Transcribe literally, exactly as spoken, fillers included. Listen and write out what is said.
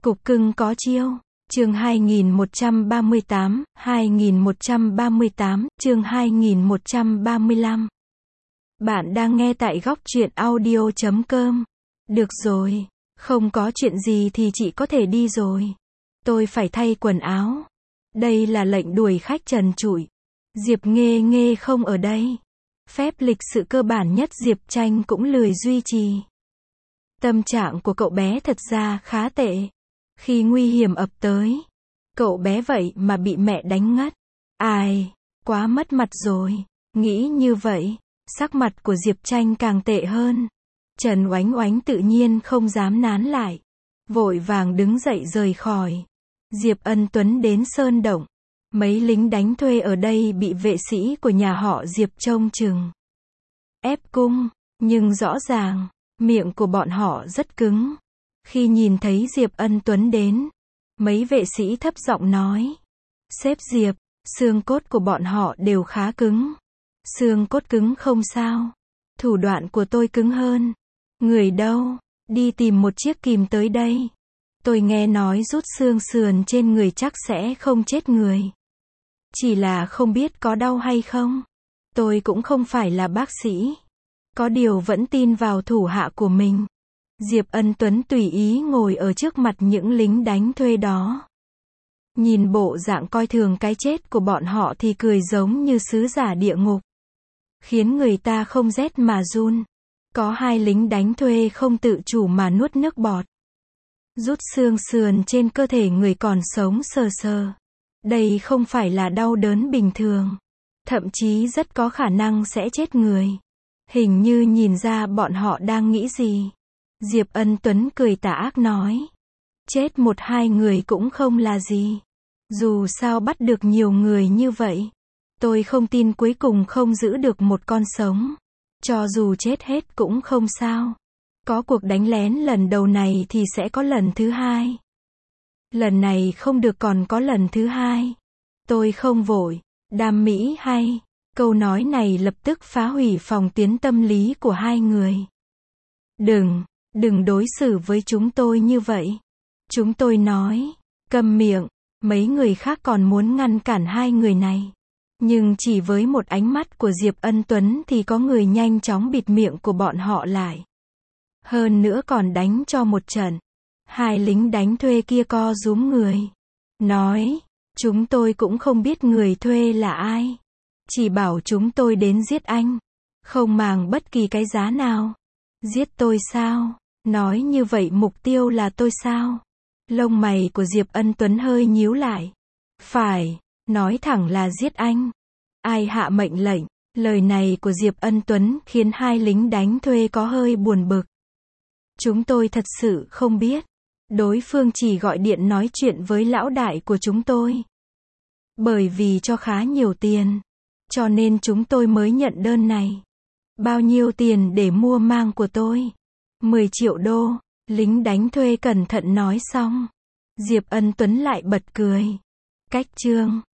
Cục cưng có chiêu. Chương hai nghìn một trăm ba mươi tám, hai nghìn một trăm ba mươi tám, chương hai nghìn một trăm ba mươi lăm. Bạn đang nghe tại góc truyện audio chấm com. Được rồi, không có chuyện gì thì chị có thể đi rồi. Tôi phải thay quần áo. Đây là lệnh đuổi khách trần trụi. Diệp Nghê Nghê không ở đây. Phép lịch sự cơ bản nhất Diệp Tranh cũng lười duy trì. Tâm trạng của cậu bé thật ra khá tệ. Khi nguy hiểm ập tới, cậu bé vậy mà bị mẹ đánh ngất. Ai, quá mất mặt rồi. Nghĩ như vậy, sắc mặt của Diệp Tranh càng tệ hơn. Trần Oánh Oánh tự nhiên không dám nán lại, vội vàng đứng dậy rời khỏi. Diệp Ân Tuấn đến sơn động. Mấy lính đánh thuê ở đây bị vệ sĩ của nhà họ Diệp trông chừng, ép cung, nhưng rõ ràng, miệng của bọn họ rất cứng. Khi nhìn thấy Diệp Ân Tuấn đến, mấy vệ sĩ thấp giọng nói: "Sếp Diệp, xương cốt của bọn họ đều khá cứng." "Xương cốt cứng không sao, thủ đoạn của tôi cứng hơn." "Người đâu? Đi tìm một chiếc kìm tới đây. Tôi nghe nói rút xương sườn trên người chắc sẽ không chết người. Chỉ là không biết có đau hay không. Tôi cũng không phải là bác sĩ, có điều vẫn tin vào thủ hạ của mình." Diệp Ân Tuấn tùy ý ngồi ở trước mặt những lính đánh thuê đó. Nhìn bộ dạng coi thường cái chết của bọn họ thì cười giống như sứ giả địa ngục, khiến người ta không rét mà run. Có hai lính đánh thuê không tự chủ mà nuốt nước bọt. Rút xương sườn trên cơ thể người còn sống sờ sờ. Đây không phải là đau đớn bình thường, thậm chí rất có khả năng sẽ chết người. Hình như nhìn ra bọn họ đang nghĩ gì. Diệp Ân Tuấn cười tà ác nói: "Chết một hai người cũng không là gì. Dù sao bắt được nhiều người như vậy, tôi không tin cuối cùng không giữ được một con sống. Cho dù chết hết cũng không sao. Có cuộc đánh lén lần đầu này thì sẽ có lần thứ hai. Lần này không được còn có lần thứ hai. Tôi không vội." Đam mỹ hay. Câu nói này lập tức phá hủy phòng tuyến tâm lý của hai người. "Đừng, đừng đối xử với chúng tôi như vậy." Chúng tôi nói. "Câm miệng." Mấy người khác còn muốn ngăn cản hai người này. Nhưng chỉ với một ánh mắt của Diệp Ân Tuấn thì có người nhanh chóng bịt miệng của bọn họ lại. Hơn nữa còn đánh cho một trận. Hai lính đánh thuê kia co rúm người. Nói, "Chúng tôi cũng không biết người thuê là ai. Chỉ bảo chúng tôi đến giết anh. Không màng bất kỳ cái giá nào." "Giết tôi sao? Nói như vậy mục tiêu là tôi sao?" Lông mày của Diệp Ân Tuấn hơi nhíu lại. "Phải, nói thẳng là giết anh." "Ai hạ mệnh lệnh?" Lời này của Diệp Ân Tuấn khiến hai lính đánh thuê có hơi buồn bực. "Chúng tôi thật sự không biết. Đối phương chỉ gọi điện nói chuyện với lão đại của chúng tôi. Bởi vì cho khá nhiều tiền, cho nên chúng tôi mới nhận đơn này." "Bao nhiêu tiền để mua mang của tôi?" mười triệu đô. Lính đánh thuê cẩn thận nói xong, Diệp Ân Tuấn lại bật cười. "Cách chương."